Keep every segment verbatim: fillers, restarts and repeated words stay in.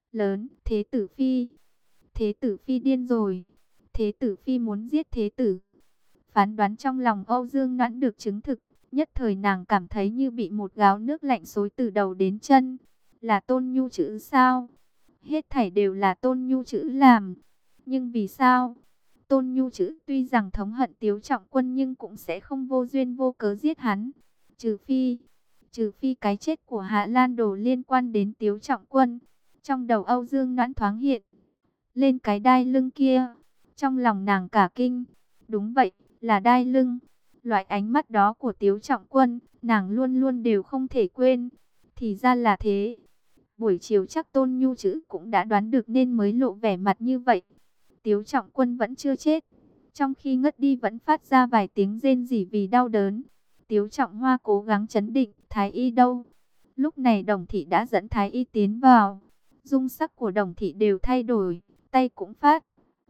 lớn, Thế tử phi. Thế tử phi điên rồi. Thế tử phi muốn giết thế tử. Phán đoán trong lòng Âu Dương Noãn được chứng thực, nhất thời nàng cảm thấy như bị một gáo nước lạnh xối từ đầu đến chân. Là Tôn Nhu Chữ sao? Hết thảy đều là Tôn Nhu Chữ làm. Nhưng vì sao? Tôn Nhu Chữ tuy rằng thống hận Tiếu Trọng Quân nhưng cũng sẽ không vô duyên vô cớ giết hắn. Trừ phi, trừ phi cái chết của Hạ Lan Đồ liên quan đến Tiếu Trọng Quân. Trong đầu Âu Dương Noãn thoáng hiện lên cái đai lưng kia. Trong lòng nàng cả kinh. Đúng vậy, là đai lưng. Loại ánh mắt đó của Tiếu Trọng Quân, nàng luôn luôn đều không thể quên. Thì ra là thế. Buổi chiều chắc Tôn Nhu Chữ cũng đã đoán được nên mới lộ vẻ mặt như vậy. Tiếu Trọng Quân vẫn chưa chết. Trong khi ngất đi vẫn phát ra vài tiếng rên rỉ vì đau đớn. Tiếu Trọng Hoa cố gắng trấn định, Thái y đâu? Lúc này Đồng Thị đã dẫn Thái y tiến vào. Dung sắc của Đồng Thị đều thay đổi, tay cũng phát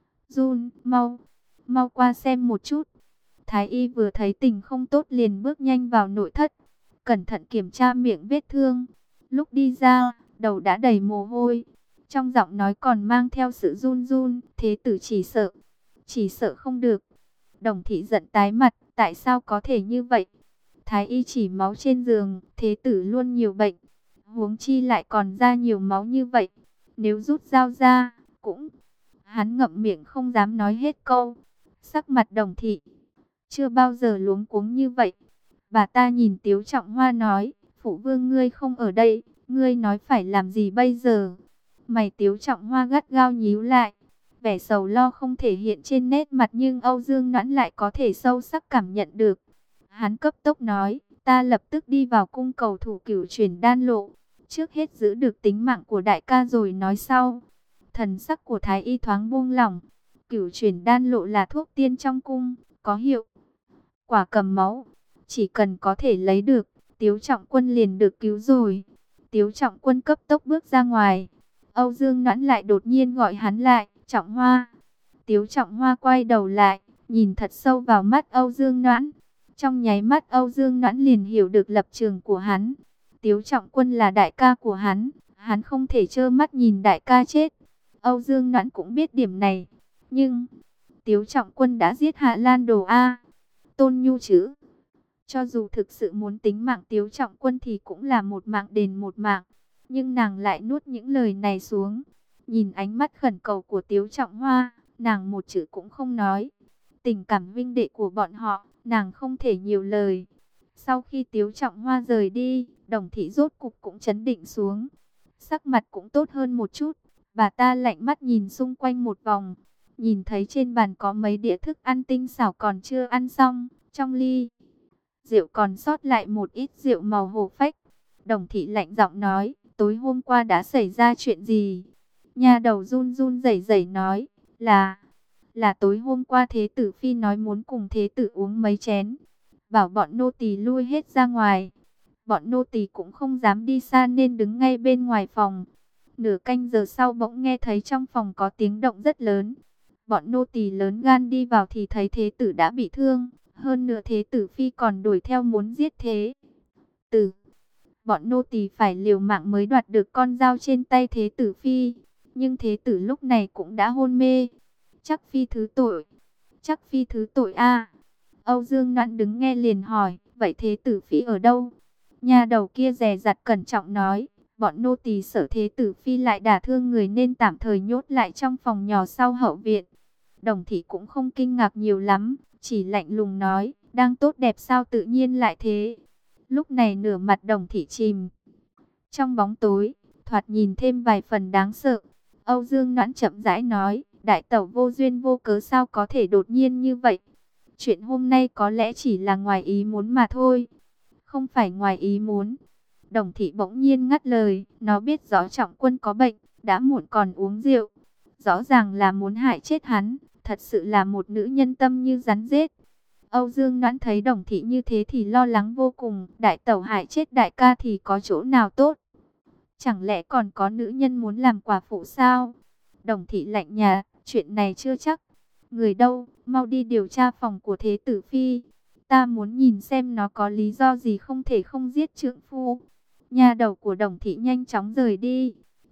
run, mau, mau qua xem một chút. Thái y vừa thấy tình không tốt liền bước nhanh vào nội thất, cẩn thận kiểm tra miệng vết thương. Lúc đi ra, đầu đã đầy mồ hôi, trong giọng nói còn mang theo sự run run. Thế tử chỉ sợ, chỉ sợ không được. Đồng Thị giận tái mặt, tại sao có thể như vậy? Thái y chỉ máu trên giường, thế tử luôn nhiều bệnh, huống chi lại còn ra nhiều máu như vậy. Nếu rút dao ra, cũng... Hắn ngậm miệng không dám nói hết câu. Sắc mặt Đồng Thị chưa bao giờ luống cuống như vậy. Bà ta nhìn Tiếu Trọng Hoa nói, phụ vương ngươi không ở đây, ngươi nói phải làm gì bây giờ? Mày Tiếu Trọng Hoa gắt gao nhíu lại, vẻ sầu lo không thể hiện trên nét mặt nhưng Âu Dương Noãn lại có thể sâu sắc cảm nhận được. Hắn cấp tốc nói, ta lập tức đi vào cung cầu thủ Cửu Chuyển Đan Lộ, trước hết giữ được tính mạng của đại ca rồi nói sau. Thần sắc của Thái y thoáng buông lỏng. Cửu Chuyển Đan Lộ là thuốc tiên trong cung, có hiệu quả cầm máu, chỉ cần có thể lấy được, Tiếu Trọng Quân liền được cứu rồi. Tiếu Trọng Quân cấp tốc bước ra ngoài. Âu Dương Noãn lại đột nhiên gọi hắn lại, Trọng Hoa. Tiếu Trọng Hoa quay đầu lại, nhìn thật sâu vào mắt Âu Dương Noãn. Trong nháy mắt Âu Dương Noãn liền hiểu được lập trường của hắn. Tiếu Trọng Quân là đại ca của hắn, hắn không thể trơ mắt nhìn đại ca chết. Âu Dương Noãn cũng biết điểm này, nhưng Tiếu Trọng Quân đã giết Hạ Lan Đồ a. Tôn Nhu Chữ, cho dù thực sự muốn tính mạng Tiếu Trọng Quân thì cũng là một mạng đền một mạng, nhưng nàng lại nuốt những lời này xuống. Nhìn ánh mắt khẩn cầu của Tiếu Trọng Hoa, nàng một chữ cũng không nói. Tình cảm vinh đệ của bọn họ, nàng không thể nhiều lời. Sau khi Tiếu Trọng Hoa rời đi, Đồng Thị rốt cục cũng trấn định xuống, sắc mặt cũng tốt hơn một chút. Bà ta lạnh mắt nhìn xung quanh một vòng, nhìn thấy trên bàn có mấy đĩa thức ăn tinh xảo còn chưa ăn xong, trong ly rượu còn sót lại một ít rượu màu hổ phách. Đồng Thị lạnh giọng nói, tối hôm qua đã xảy ra chuyện gì? Nha đầu run run rẩy rẩy nói, là, là tối hôm qua Thế tử phi nói muốn cùng Thế tử uống mấy chén, bảo bọn nô tỳ lui hết ra ngoài. Bọn nô tỳ cũng không dám đi xa nên đứng ngay bên ngoài phòng. Nửa canh giờ sau bỗng nghe thấy trong phòng có tiếng động rất lớn. Bọn nô tỳ lớn gan đi vào thì thấy Thế tử đã bị thương. Hơn nữa Thế tử phi còn đuổi theo muốn giết Thế tử. Bọn nô tỳ phải liều mạng mới đoạt được con dao trên tay Thế tử phi. Nhưng Thế tử lúc này cũng đã hôn mê. Chắc phi thứ tội. Chắc phi thứ tội a. Âu Dương Noãn đứng nghe liền hỏi, vậy Thế tử phi ở đâu? Nhà đầu kia dè dặt cẩn trọng nói, bọn nô tỳ sợ Thế tử phi lại đả thương người nên tạm thời nhốt lại trong phòng nhỏ sau hậu viện. Đồng Thị cũng không kinh ngạc nhiều lắm, chỉ lạnh lùng nói, đang tốt đẹp sao tự nhiên lại thế. Lúc này nửa mặt Đồng Thị chìm trong bóng tối, thoạt nhìn thêm vài phần đáng sợ. Âu Dương Noãn chậm rãi nói, đại tẩu vô duyên vô cớ sao có thể đột nhiên như vậy. Chuyện hôm nay có lẽ chỉ là ngoài ý muốn mà thôi. Không phải ngoài ý muốn. Đồng Thị bỗng nhiên ngắt lời, nó biết rõ Trọng Quân có bệnh, đã muộn còn uống rượu. Rõ ràng là muốn hại chết hắn, thật sự là một nữ nhân tâm như rắn rết. Âu Dương Noãn thấy Đồng Thị như thế thì lo lắng vô cùng, đại tẩu hại chết đại ca thì có chỗ nào tốt? Chẳng lẽ còn có nữ nhân muốn làm quả phụ sao? Đồng Thị lạnh nhạt, chuyện này chưa chắc. Người đâu, mau đi điều tra phòng của Thế tử phi. Ta muốn nhìn xem nó có lý do gì không thể không giết trượng phu. Nhà đầu của Đồng Thị nhanh chóng rời đi.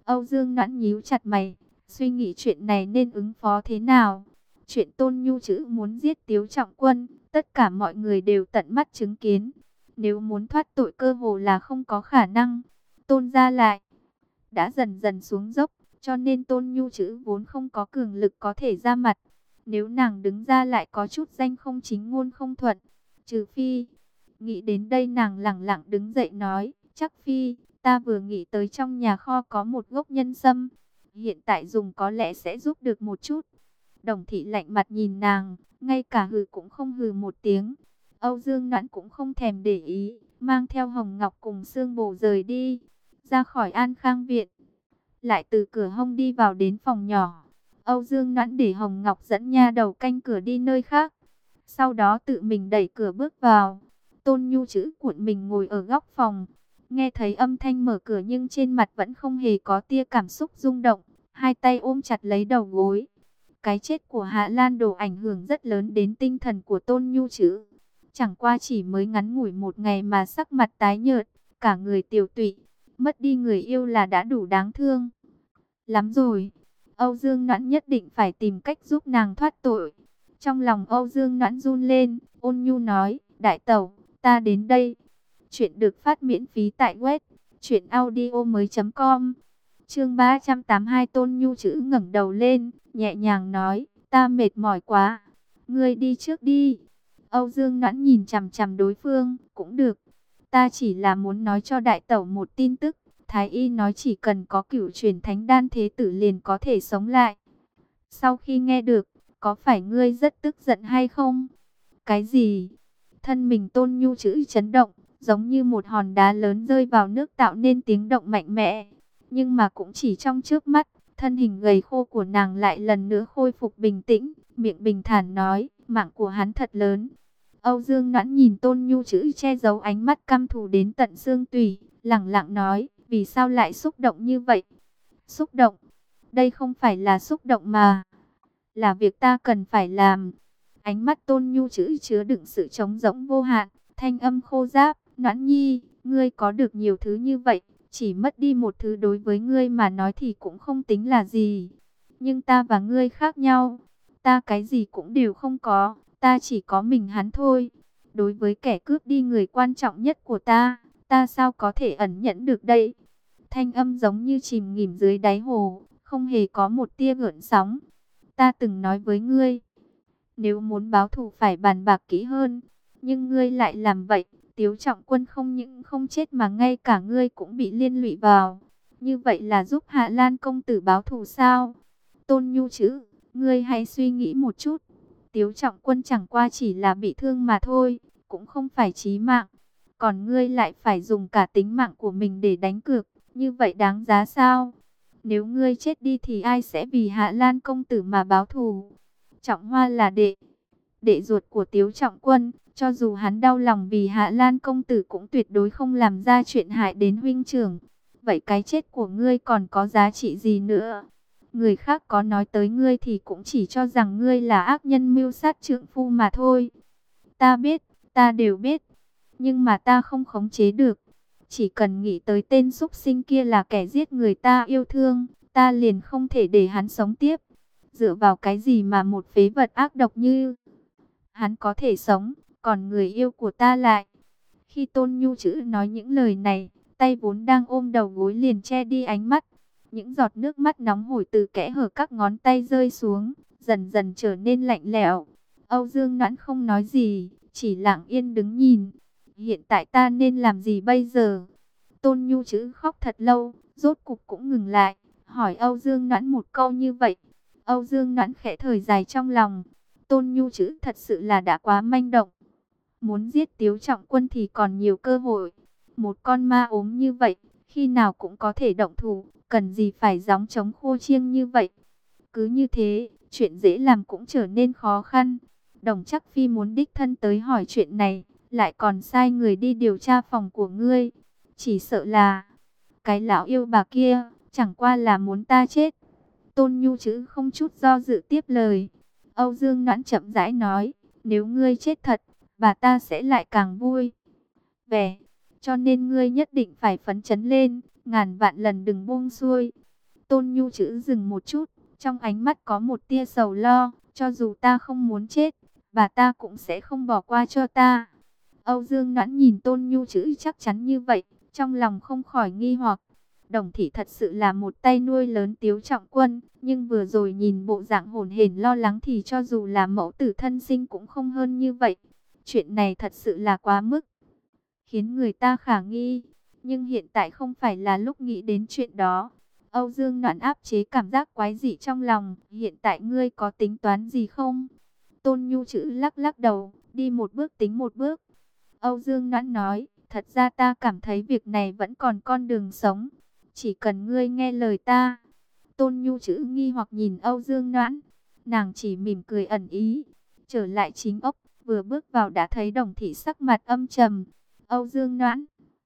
Âu Dương Noãn nhíu chặt mày, suy nghĩ chuyện này nên ứng phó thế nào. Chuyện Tôn Nhu Chữ muốn giết Tiếu Trọng Quân, tất cả mọi người đều tận mắt chứng kiến. Nếu muốn thoát tội cơ hồ là không có khả năng. Tôn gia lại đã dần dần xuống dốc, cho nên Tôn Nhu Chữ vốn không có cường lực có thể ra mặt. Nếu nàng đứng ra lại có chút danh không chính ngôn không thuận. Trừ phi, nghĩ đến đây nàng lẳng lặng đứng dậy nói, chắc phi, ta vừa nghĩ tới trong nhà kho có một gốc nhân sâm. Hiện tại dùng có lẽ sẽ giúp được một chút. Đồng thị lạnh mặt nhìn nàng, ngay cả hừ cũng không hừ một tiếng. Âu Dương Noãn cũng không thèm để ý, mang theo Hồng Ngọc cùng Sương Bồ rời đi, ra khỏi An Khang viện. Lại từ cửa hông đi vào đến phòng nhỏ. Âu Dương Noãn để Hồng Ngọc dẫn nha đầu canh cửa đi nơi khác. Sau đó tự mình đẩy cửa bước vào. Tôn Nhu Chữ cuộn mình ngồi ở góc phòng. Nghe thấy âm thanh mở cửa nhưng trên mặt vẫn không hề có tia cảm xúc rung động. Hai tay ôm chặt lấy đầu gối. Cái chết của Hạ Lan Đồ ảnh hưởng rất lớn đến tinh thần của Tôn Nhu Chữ. Chẳng qua chỉ mới ngắn ngủi một ngày mà sắc mặt tái nhợt, cả người tiều tụy. Mất đi người yêu là đã đủ đáng thương lắm rồi. Âu Dương Noãn nhất định phải tìm cách giúp nàng thoát tội. Trong lòng Âu Dương Noãn run lên, ôn nhu nói, đại tẩu, ta đến đây. Chuyện được phát miễn phí tại web truyện audio mới chấm com. Chương ba trăm tám mươi hai. Tôn Nhu Chữ ngẩng đầu lên, nhẹ nhàng nói, ta mệt mỏi quá, ngươi đi trước đi. Âu Dương Noãn nhìn chằm chằm đối phương, cũng được. Ta chỉ là muốn nói cho đại tẩu một tin tức. Thái y nói chỉ cần có cửu truyền thánh đan thế tử liền có thể sống lại. Sau khi nghe được, có phải ngươi rất tức giận hay không? Cái gì? Thân mình Tôn Nhu Chữ chấn động, giống như một hòn đá lớn rơi vào nước tạo nên tiếng động mạnh mẽ. Nhưng mà cũng chỉ trong chớp mắt, thân hình gầy khô của nàng lại lần nữa khôi phục bình tĩnh, miệng bình thản nói, mạng của hắn thật lớn. Âu Dương Noãn nhìn Tôn Nhu Chữ che giấu ánh mắt căm thù đến tận xương tủy, lẳng lặng nói, vì sao lại xúc động như vậy? Xúc động? Đây không phải là xúc động mà, là việc ta cần phải làm. Ánh mắt Tôn Nhu Chữ chứa đựng sự trống rỗng vô hạn, thanh âm khô ráp, Noãn nhi, ngươi có được nhiều thứ như vậy, chỉ mất đi một thứ đối với ngươi mà nói thì cũng không tính là gì. Nhưng ta và ngươi khác nhau, ta cái gì cũng đều không có, ta chỉ có mình hắn thôi. Đối với kẻ cướp đi người quan trọng nhất của ta, ta sao có thể ẩn nhẫn được đây? Thanh âm giống như chìm nghỉm dưới đáy hồ, không hề có một tia gợn sóng. Ta từng nói với ngươi, nếu muốn báo thù phải bàn bạc kỹ hơn, nhưng ngươi lại làm vậy. Tiếu Trọng Quân không những không chết mà ngay cả ngươi cũng bị liên lụy vào. Như vậy là giúp Hạ Lan công tử báo thù sao? Tôn Nhu Chữ, ngươi hãy suy nghĩ một chút. Tiếu Trọng Quân chẳng qua chỉ là bị thương mà thôi, cũng không phải chí mạng. Còn ngươi lại phải dùng cả tính mạng của mình để đánh cược, như vậy đáng giá sao? Nếu ngươi chết đi thì ai sẽ vì Hạ Lan công tử mà báo thù? Trọng Hoa là đệ, đệ ruột của Tiếu Trọng Quân, cho dù hắn đau lòng vì Hạ Lan công tử cũng tuyệt đối không làm ra chuyện hại đến huynh trưởng. Vậy cái chết của ngươi còn có giá trị gì nữa? Người khác có nói tới ngươi thì cũng chỉ cho rằng ngươi là ác nhân mưu sát trượng phu mà thôi. Ta biết, ta đều biết, nhưng mà ta không khống chế được. Chỉ cần nghĩ tới tên súc sinh kia là kẻ giết người ta yêu thương, ta liền không thể để hắn sống tiếp. Dựa vào cái gì mà một phế vật ác độc như hắn có thể sống, còn người yêu của ta lại. Khi Tôn Nhu Chữ nói những lời này, tay vốn đang ôm đầu gối liền che đi ánh mắt. Những giọt nước mắt nóng hổi từ kẽ hở các ngón tay rơi xuống, dần dần trở nên lạnh lẽo. Âu Dương Noãn không nói gì, chỉ lặng yên đứng nhìn. Hiện tại ta nên làm gì bây giờ? Tôn Nhu Chữ khóc thật lâu, rốt cục cũng ngừng lại, hỏi Âu Dương Noãn một câu như vậy. Âu Dương Noãn khẽ thở dài trong lòng. Tôn Nhu Chữ thật sự là đã quá manh động. Muốn giết Tiếu Trọng Quân thì còn nhiều cơ hội. Một con ma ốm như vậy, khi nào cũng có thể động thủ, cần gì phải gióng trống khô chiêng như vậy. Cứ như thế, chuyện dễ làm cũng trở nên khó khăn. Đồng Chắc Phi muốn đích thân tới hỏi chuyện này, lại còn sai người đi điều tra phòng của ngươi. Chỉ sợ là cái lão yêu bà kia, chẳng qua là muốn ta chết. Tôn Nhu Chữ không chút do dự tiếp lời. Âu Dương Noãn chậm rãi nói, nếu ngươi chết thật, bà ta sẽ lại càng vui vẻ. Cho nên ngươi nhất định phải phấn chấn lên, ngàn vạn lần đừng buông xuôi. Tôn Nhu chữ dừng một chút, trong ánh mắt có một tia sầu lo. Cho dù ta không muốn chết, bà ta cũng sẽ không bỏ qua cho ta. Âu Dương Noãn nhìn Tôn Nhu chữ chắc chắn như vậy, trong lòng không khỏi nghi hoặc. Đồng Thị thật sự là một tay nuôi lớn Tiếu Trọng Quân, nhưng vừa rồi nhìn bộ dạng hổn hển lo lắng thì cho dù là mẫu tử thân sinh cũng không hơn như vậy. Chuyện này thật sự là quá mức, khiến người ta khả nghi. Nhưng hiện tại không phải là lúc nghĩ đến chuyện đó. Âu Dương Noãn áp chế cảm giác quái dị trong lòng. Hiện tại ngươi có tính toán gì không? Tôn Nhu chữ lắc lắc đầu, đi một bước tính một bước. Âu Dương Noãn nói, thật ra ta cảm thấy việc này vẫn còn con đường sống. Chỉ cần ngươi nghe lời ta. Tôn Nhu chữ nghi hoặc nhìn Âu Dương Noãn. Nàng chỉ mỉm cười ẩn ý. Trở lại chính ốc, vừa bước vào đã thấy Đồng Thị sắc mặt âm trầm. Âu Dương Noãn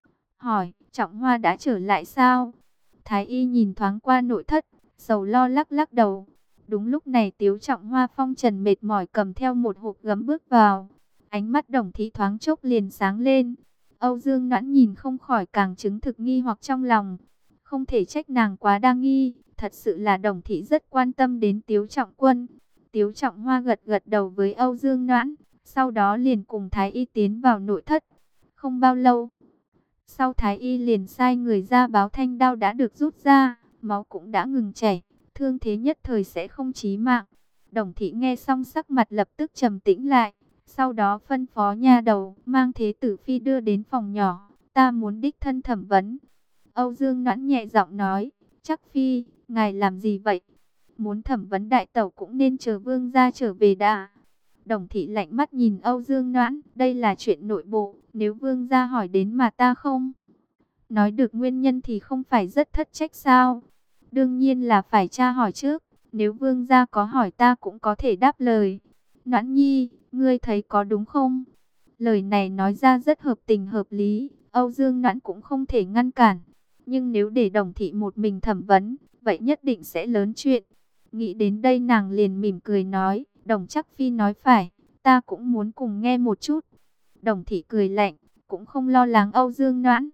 hỏi, Trọng Hoa đã trở lại sao? Thái y nhìn thoáng qua nội thất, sầu lo lắc lắc đầu. Đúng lúc này Tiếu Trọng Hoa phong trần mệt mỏi cầm theo một hộp gấm bước vào. Ánh mắt Đồng Thị thoáng chốc liền sáng lên. Âu Dương Noãn nhìn không khỏi càng chứng thực nghi hoặc trong lòng. Không thể trách nàng quá đa nghi, thật sự là Đồng Thị rất quan tâm đến Tiếu Trọng Quân. Tiếu Trọng Hoa gật gật đầu với Âu Dương Noãn, sau đó liền cùng Thái y tiến vào nội thất. Không bao lâu sau, Thái y liền sai người ra báo thanh đao đã được rút ra, máu cũng đã ngừng chảy, thương thế nhất thời sẽ không chí mạng. Đồng Thị nghe xong sắc mặt lập tức trầm tĩnh lại, sau đó phân phó nha đầu mang Thế Tử Phi đưa đến phòng nhỏ, ta muốn đích thân thẩm vấn. Âu Dương Noãn nhẹ giọng nói, chắc Phi, ngài làm gì vậy? Muốn thẩm vấn đại tẩu cũng nên chờ vương gia trở về đã. Đồng Thị lạnh mắt nhìn Âu Dương Noãn, đây là chuyện nội bộ, nếu vương gia hỏi đến mà ta không nói được nguyên nhân thì không phải rất thất trách sao? Đương nhiên là phải tra hỏi trước, nếu vương gia có hỏi ta cũng có thể đáp lời. Noãn nhi, ngươi thấy có đúng không? Lời này nói ra rất hợp tình hợp lý, Âu Dương Noãn cũng không thể ngăn cản. Nhưng nếu để Đồng Thị một mình thẩm vấn, vậy nhất định sẽ lớn chuyện. Nghĩ đến đây nàng liền mỉm cười nói, Đồng chắc Phi nói phải, ta cũng muốn cùng nghe một chút. Đồng Thị cười lạnh, cũng không lo lắng Âu Dương Noãn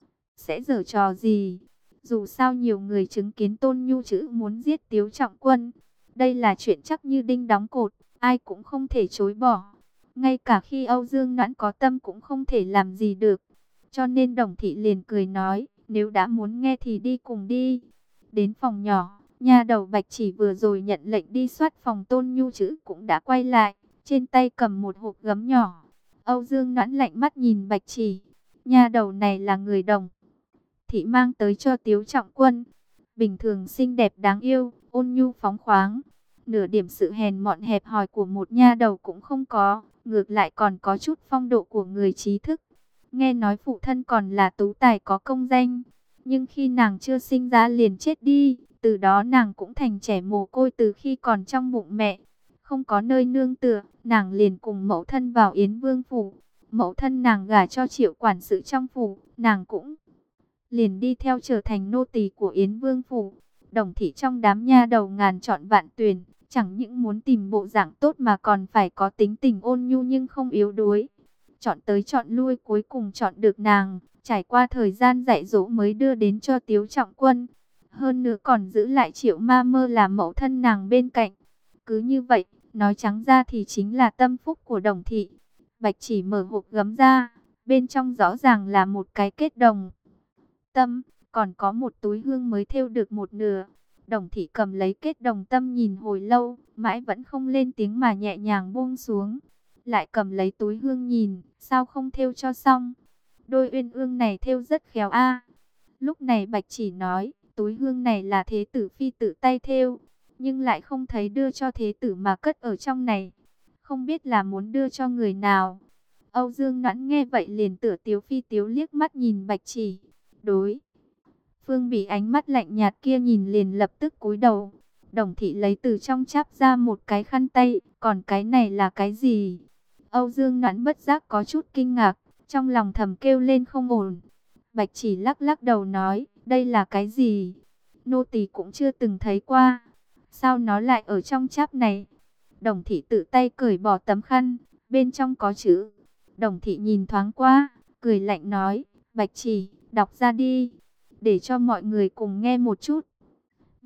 sẽ giở trò gì. Dù sao nhiều người chứng kiến Tôn Nhu chữ muốn giết Tiếu Trọng Quân. Đây là chuyện chắc như đinh đóng cột, ai cũng không thể chối bỏ. Ngay cả khi Âu Dương Noãn có tâm cũng không thể làm gì được. Cho nên Đồng Thị liền cười nói, nếu đã muốn nghe thì đi cùng đi. Đến phòng nhỏ, nha đầu Bạch Chỉ vừa rồi nhận lệnh đi soát phòng Tôn Nhu chữ cũng đã quay lại, trên tay cầm một hộp gấm nhỏ. Âu Dương Noãn lạnh mắt nhìn Bạch Chỉ, nha đầu này là người Đồng Thị mang tới cho Tiếu Trọng Quân. Bình thường xinh đẹp đáng yêu, ôn nhu phóng khoáng, nửa điểm sự hèn mọn hẹp hòi của một nha đầu cũng không có, ngược lại còn có chút phong độ của người trí thức. Nghe nói phụ thân còn là tú tài có công danh, nhưng khi nàng chưa sinh ra liền chết đi, từ đó nàng cũng thành trẻ mồ côi từ khi còn trong bụng mẹ. Không có nơi nương tựa, nàng liền cùng mẫu thân vào Yến Vương phủ. Mẫu thân nàng gả cho Triệu quản sự trong phủ, nàng cũng liền đi theo trở thành nô tỳ của Yến Vương phủ. Đồng Thị trong đám nha đầu ngàn chọn vạn tuyển, chẳng những muốn tìm bộ dạng tốt mà còn phải có tính tình ôn nhu nhưng không yếu đuối. Chọn tới chọn lui cuối cùng chọn được nàng, trải qua thời gian dạy dỗ mới đưa đến cho Tiếu Trọng Quân. Hơn nữa còn giữ lại Triệu Ma Mơ là mẫu thân nàng bên cạnh. Cứ như vậy, nói trắng ra thì chính là tâm phúc của Đồng Thị. Bạch Chỉ mở hộp gấm ra, bên trong rõ ràng là một cái kết đồng tâm, còn có một túi hương mới thêu được một nửa. Đồng Thị cầm lấy kết đồng tâm nhìn hồi lâu, mãi vẫn không lên tiếng mà nhẹ nhàng buông xuống. Lại cầm lấy túi hương nhìn, sao không thêu cho xong? Đôi uyên ương này thêu rất khéo a. Lúc này Bạch Chỉ nói, túi hương này là Thế Tử Phi tự tay thêu, nhưng lại không thấy đưa cho Thế Tử mà cất ở trong này. Không biết là muốn đưa cho người nào. Âu Dương Noãn nghe vậy liền tựa Tiếu Phi Tiếu liếc mắt nhìn Bạch Chỉ. Đối phương bị ánh mắt lạnh nhạt kia nhìn liền lập tức cúi đầu. Đồng Thị lấy từ trong cháp ra một cái khăn tay, còn cái này là cái gì? Âu Dương Noãn bất giác có chút kinh ngạc, trong lòng thầm kêu lên không ổn. Bạch Chỉ lắc lắc đầu nói, đây là cái gì? Nô tỳ cũng chưa từng thấy qua. Sao nó lại ở trong cháp này? Đồng Thị tự tay cởi bỏ tấm khăn, bên trong có chữ. Đồng Thị nhìn thoáng qua, cười lạnh nói, Bạch Chỉ, đọc ra đi, để cho mọi người cùng nghe một chút.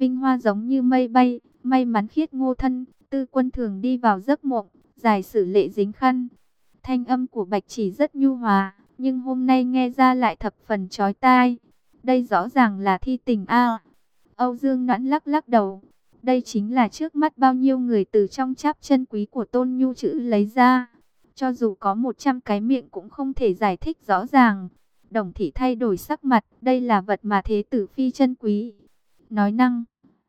vinh hoa giống như mây bay, may mắn khiết ngô thân, Tư Quân thường đi vào giấc mộng, giải sử lệ dính khăn. Thanh âm của Bạch Chỉ rất nhu hòa, nhưng hôm nay nghe ra lại thập phần chói tai. Đây rõ ràng là thi tình a. Âu Dương Noãn lắc lắc đầu. Đây chính là trước mắt bao nhiêu người từ trong cháp chân quý của Tôn Nhu chữ lấy ra. Cho dù có một trăm cái miệng cũng không thể giải thích rõ ràng. Đồng Thị thay đổi sắc mặt, đây là vật mà thế tử phi chân quý. Nói năng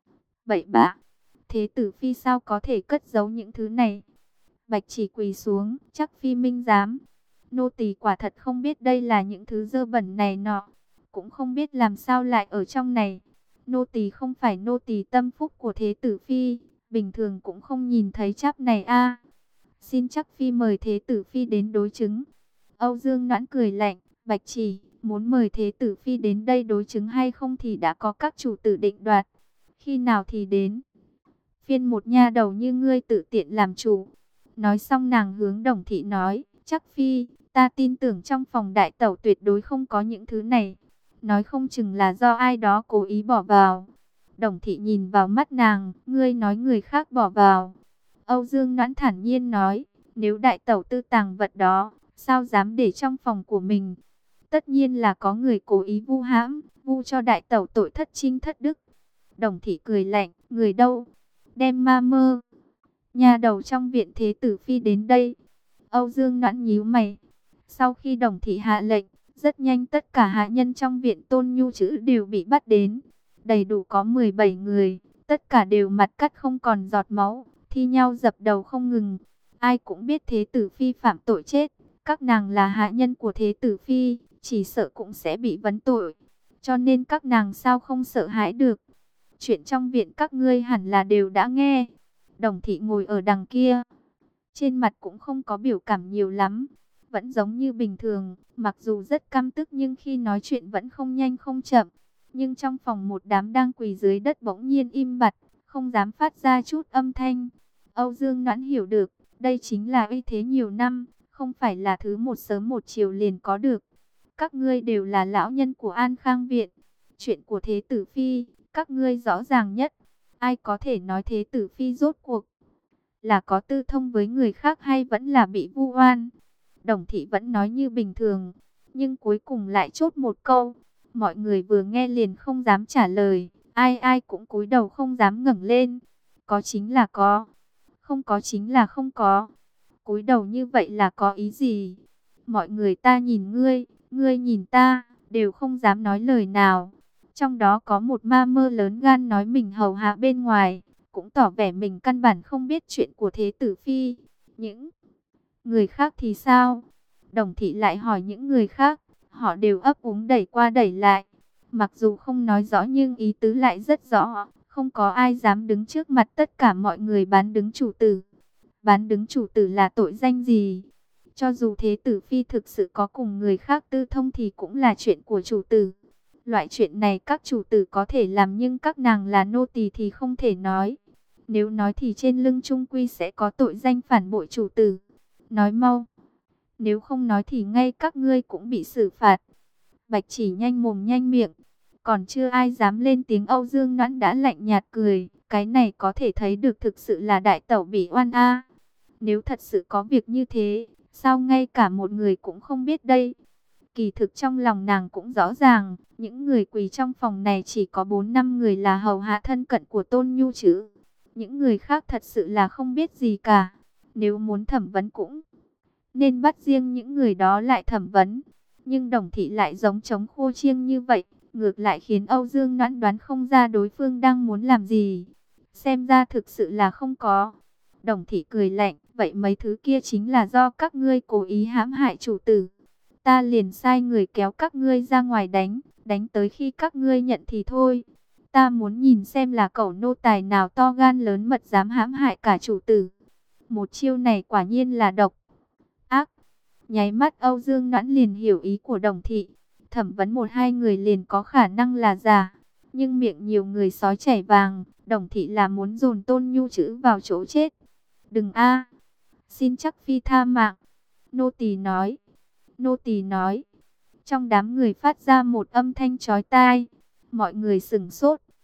bậy bạ, thế tử phi sao có thể cất giấu những thứ này? Bạch Chỉ quỳ xuống, chắc phi minh dám. Nô tỳ quả thật không biết đây là những thứ dơ bẩn này nọ, cũng không biết làm sao lại ở trong này. Nô tỳ không phải nô tỳ tâm phúc của thế tử phi, bình thường cũng không nhìn thấy cháp này a. Xin chắc phi mời thế tử phi đến đối chứng. Âu Dương Noãn cười lạnh, Bạch Chỉ, muốn mời thế tử phi đến đây đối chứng hay không thì đã có các chủ tử định đoạt. Khi nào thì đến? Phiên một nha đầu như ngươi tự tiện làm chủ. Nói xong nàng hướng Đồng Thị nói, chắc phi, ta tin tưởng trong phòng đại tẩu tuyệt đối không có những thứ này. Nói không chừng là do ai đó cố ý bỏ vào. Đồng Thị nhìn vào mắt nàng, ngươi nói người khác bỏ vào. Âu Dương Noãn thản nhiên nói, nếu đại tẩu tư tàng vật đó, sao dám để trong phòng của mình? Tất nhiên là có người cố ý vu hãm, vu cho đại tẩu tội thất trinh thất đức. Đồng Thị cười lạnh, người đâu? Đem ma mơ nhà đầu trong viện thế tử phi đến đây. Âu Dương Noãn nhíu mày. Sau khi Đồng Thị hạ lệnh, rất nhanh tất cả hạ nhân trong viện Tôn Nhu chữ đều bị bắt đến. Đầy đủ có mười bảy người, tất cả đều mặt cắt không còn giọt máu, thi nhau dập đầu không ngừng. Ai cũng biết thế tử phi phạm tội chết, các nàng là hạ nhân của thế tử phi, chỉ sợ cũng sẽ bị vấn tội. Cho nên các nàng sao không sợ hãi được. Chuyện trong viện các ngươi hẳn là đều đã nghe. Đồng Thị ngồi ở đằng kia, trên mặt cũng không có biểu cảm nhiều lắm, vẫn giống như bình thường, mặc dù rất căm tức nhưng khi nói chuyện vẫn không nhanh không chậm. Nhưng trong phòng một đám đang quỳ dưới đất bỗng nhiên im bặt, không dám phát ra chút âm thanh. Âu Dương Noãn hiểu được, đây chính là uy thế nhiều năm, không phải là thứ một sớm một chiều liền có được. Các ngươi đều là lão nhân của An Khang Viện, chuyện của thế tử phi, các ngươi rõ ràng nhất. Ai có thể nói thế tử phi rốt cuộc là có tư thông với người khác hay vẫn là bị vu oan? Đồng Thị vẫn nói như bình thường, nhưng cuối cùng lại chốt một câu. Mọi người vừa nghe liền không dám trả lời, ai ai cũng cúi đầu không dám ngẩng lên. Có chính là có, không có chính là không có. Cúi đầu như vậy là có ý gì? Mọi người ta nhìn ngươi, ngươi nhìn ta, đều không dám nói lời nào. Trong đó có một ma mơ lớn gan nói mình hầu hạ bên ngoài, cũng tỏ vẻ mình căn bản không biết chuyện của thế tử phi. Những người khác thì sao? Đồng Thị lại hỏi những người khác, họ đều ấp úng đẩy qua đẩy lại. Mặc dù không nói rõ nhưng ý tứ lại rất rõ, không có ai dám đứng trước mặt tất cả mọi người bán đứng chủ tử. Bán đứng chủ tử là tội danh gì? Cho dù thế tử phi thực sự có cùng người khác tư thông thì cũng là chuyện của chủ tử. Loại chuyện này các chủ tử có thể làm nhưng các nàng là nô tỳ thì không thể nói. Nếu nói thì trên lưng trung quy sẽ có tội danh phản bội chủ tử. Nói mau. Nếu không nói thì ngay các ngươi cũng bị xử phạt. Bạch Chỉ nhanh mồm nhanh miệng. Còn chưa ai dám lên tiếng, Âu Dương Noãn đã lạnh nhạt cười. Cái này có thể thấy được thực sự là đại tẩu bị oan a. Nếu thật sự có việc như thế, sao ngay cả một người cũng không biết đây? Kỳ thực trong lòng nàng cũng rõ ràng, những người quỳ trong phòng này chỉ có bốn năm người là hầu hạ thân cận của Tôn Nhu chứ. Những người khác thật sự là không biết gì cả. Nếu muốn thẩm vấn cũng nên bắt riêng những người đó lại thẩm vấn. Nhưng Đồng Thị lại giống trống khô chiêng như vậy, ngược lại khiến Âu Dương Noãn đoán không ra đối phương đang muốn làm gì. Xem ra thực sự là không có. Đồng Thị cười lạnh, vậy mấy thứ kia chính là do các ngươi cố ý hãm hại chủ tử. Ta liền sai người kéo các ngươi ra ngoài đánh, đánh tới khi các ngươi nhận thì thôi. Ta muốn nhìn xem là cẩu nô tài nào to gan lớn mật dám hãm hại cả chủ tử. Một chiêu này quả nhiên là độc ác. Nháy mắt Âu Dương Noãn liền hiểu ý của Đồng Thị. Thẩm vấn một hai người liền có khả năng là giả. Nhưng miệng nhiều người sói chảy vàng, Đồng Thị là muốn dồn Tôn Nhu chữ vào chỗ chết. Đừng a, xin chắc phi tha mạng. Nô tỳ nói, nô tỳ nói. Trong đám người phát ra một âm thanh chói tai. Mọi người sửng sốt,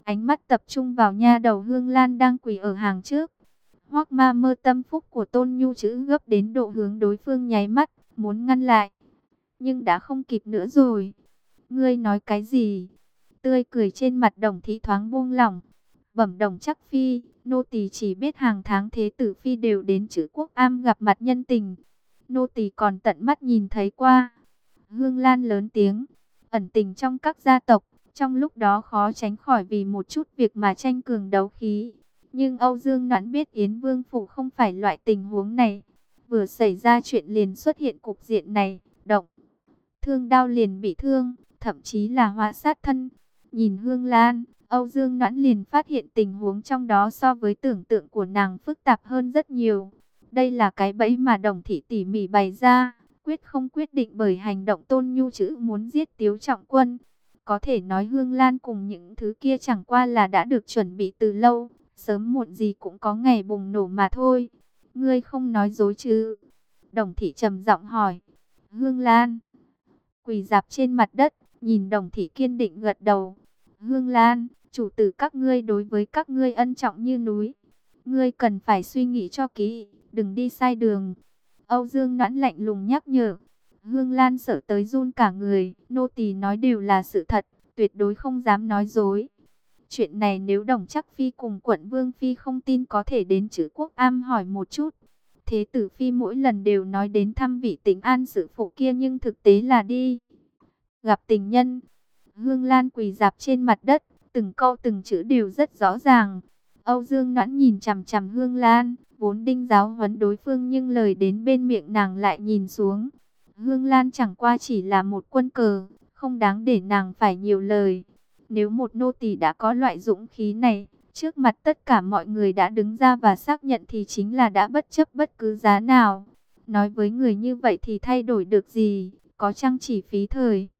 ánh mắt tập trung vào nha đầu Hương Lan đang quỳ ở hàng trước. Hoắc Ma Mơ tâm phúc của Tôn Nhu chữ gấp đến độ hướng đối phương nháy mắt, muốn ngăn lại, nhưng đã không kịp nữa rồi. Ngươi nói cái gì? Tươi cười trên mặt Đồng Thị thoáng buông lỏng. Bẩm Đồng Chắc Phi, nô tỳ chỉ biết hàng tháng Thế Tử Phi đều đến Trữ Quốc Am gặp mặt nhân tình. Nô tỳ còn tận mắt nhìn thấy qua. Hương Lan lớn tiếng, ẩn tình trong các gia tộc, trong lúc đó khó tránh khỏi vì một chút việc mà tranh cường đấu khí. Nhưng Âu Dương Noãn biết Yến Vương Phủ không phải loại tình huống này. Vừa xảy ra chuyện liền xuất hiện cục diện này, động thương đao liền bị thương, thậm chí là hóa sát thân. Nhìn Hương Lan, Âu Dương Noãn liền phát hiện tình huống trong đó so với tưởng tượng của nàng phức tạp hơn rất nhiều. Đây là cái bẫy mà Đồng Thị tỉ mỉ bày ra, quyết không quyết định bởi hành động Tôn Nhu chữ muốn giết Tiếu Trọng Quân. Có thể nói Hương Lan cùng những thứ kia chẳng qua là đã được chuẩn bị từ lâu, sớm muộn gì cũng có ngày bùng nổ mà thôi. Ngươi không nói dối chứ? Đồng Thị trầm giọng hỏi. Hương Lan quỳ rạp trên mặt đất, nhìn Đồng Thị kiên định gật đầu. Hương Lan, chủ tử các ngươi đối với các ngươi ân trọng như núi. Ngươi cần phải suy nghĩ cho kỹ, đừng đi sai đường. Âu Dương Noãn lạnh lùng nhắc nhở. Hương Lan sợ tới run cả người, nô tỳ nói đều là sự thật, tuyệt đối không dám nói dối. Chuyện này nếu Đồng Chắc Phi cùng quận Vương Phi không tin có thể đến Trữ Quốc Am hỏi một chút. Thế Tử Phi mỗi lần đều nói đến thăm vị Tĩnh An sự phụ kia nhưng thực tế là đi gặp tình nhân. Hương Lan quỳ rạp trên mặt đất, từng câu từng chữ đều rất rõ ràng. Âu Dương Noãn nhìn chằm chằm Hương Lan, vốn định giáo huấn đối phương nhưng lời đến bên miệng nàng lại nhìn xuống. Hương Lan chẳng qua chỉ là một quân cờ, không đáng để nàng phải nhiều lời. Nếu một nô tỳ đã có loại dũng khí này, trước mặt tất cả mọi người đã đứng ra và xác nhận thì chính là đã bất chấp bất cứ giá nào. Nói với người như vậy thì thay đổi được gì, có chăng chỉ phí thời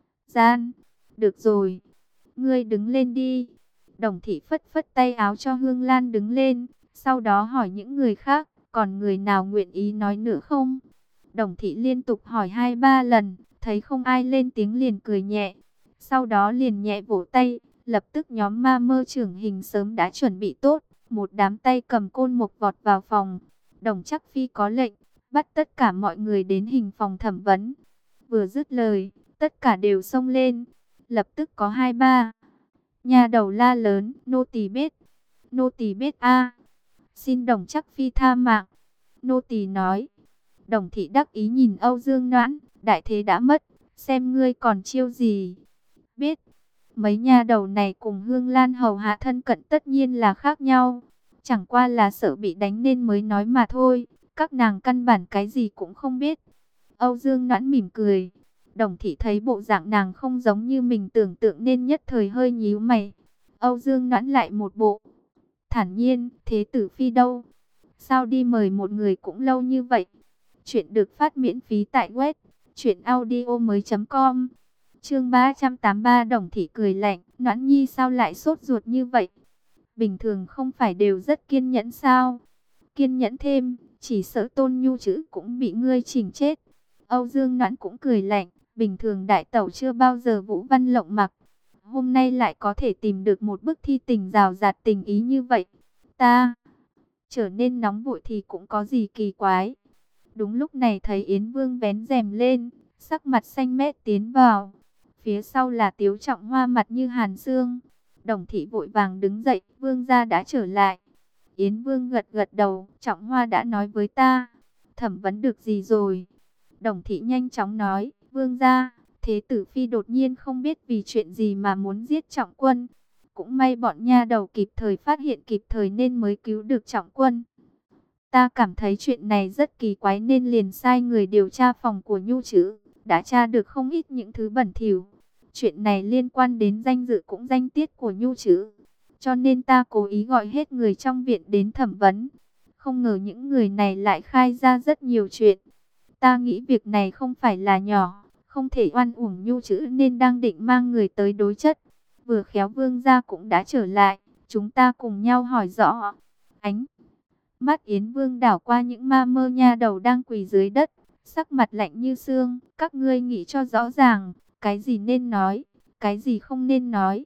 gian. Được rồi, ngươi đứng lên đi. Đồng Thị phất phất tay áo cho Hương Lan đứng lên, sau đó hỏi những người khác, còn người nào nguyện ý nói nữa không? Đồng Thị liên tục hỏi hai ba lần, thấy không ai lên tiếng liền cười nhẹ. Sau đó liền nhẹ vỗ tay, lập tức nhóm ma mơ trưởng hình sớm đã chuẩn bị tốt, một đám tay cầm côn mục vọt vào phòng. Đồng Chắc Phi có lệnh, bắt tất cả mọi người đến hình phòng thẩm vấn. Vừa dứt lời, tất cả đều xông lên, lập tức có hai ba nhà đầu la lớn, nô tỳ biết, nô tỳ biết a, xin Đồng Chắc Phi tha mạng. Nô tỳ nói. Đồng Thị đắc ý nhìn Âu Dương Noãn, đại thế đã mất, xem ngươi còn chiêu gì. Biết, mấy nhà đầu này cùng Hương Lan hầu hạ thân cận tất nhiên là khác nhau, chẳng qua là sợ bị đánh nên mới nói mà thôi, các nàng căn bản cái gì cũng không biết. Âu Dương Noãn mỉm cười. Đồng Thị thấy bộ dạng nàng không giống như mình tưởng tượng nên nhất thời hơi nhíu mày. Âu Dương Noãn lại một bộ thản nhiên, Thế Tử Phi đâu? Sao đi mời một người cũng lâu như vậy? Chuyện được phát miễn phí tại web truyện audio mới chấm com. Chương ba trăm tám mươi ba. Đồng Thị cười lạnh, Noãn Nhi sao lại sốt ruột như vậy? Bình thường không phải đều rất kiên nhẫn sao? Kiên nhẫn thêm, chỉ sợ Tôn Nhu chữ cũng bị ngươi chỉnh chết. Âu Dương Noãn cũng cười lạnh, bình thường đại tẩu chưa bao giờ vũ văn lộng mặc, hôm nay lại có thể tìm được một bức thi tình rào rạt tình ý như vậy. Ta trở nên nóng vội thì cũng có gì kỳ quái. Đúng lúc này thấy Yến Vương vén rèm lên, sắc mặt xanh mét tiến vào. Phía sau là Tiếu Trọng Hoa mặt như hàn xương. Đồng Thị vội vàng đứng dậy, Vương gia đã trở lại. Yến Vương gật gật đầu, Trọng Hoa đã nói với ta. Thẩm vấn được gì rồi? Đồng Thị nhanh chóng nói, Vương gia, Thế Tử Phi đột nhiên không biết vì chuyện gì mà muốn giết Trọng Quân. Cũng may bọn nha đầu kịp thời phát hiện kịp thời nên mới cứu được Trọng Quân. Ta cảm thấy chuyện này rất kỳ quái nên liền sai người điều tra phòng của Nhu chữ, đã tra được không ít những thứ bẩn thỉu. Chuyện này liên quan đến danh dự cũng danh tiết của Nhu chữ, cho nên ta cố ý gọi hết người trong viện đến thẩm vấn. Không ngờ những người này lại khai ra rất nhiều chuyện. Ta nghĩ việc này không phải là nhỏ, không thể oan uổng Nhu chữ nên đang định mang người tới đối chất. Vừa khéo Vương gia cũng đã trở lại, chúng ta cùng nhau hỏi rõ. Ánh mắt Yến Vương đảo qua những ma mơ nha đầu đang quỳ dưới đất, sắc mặt lạnh như xương. Các ngươi nghĩ cho rõ ràng, cái gì nên nói, cái gì không nên nói.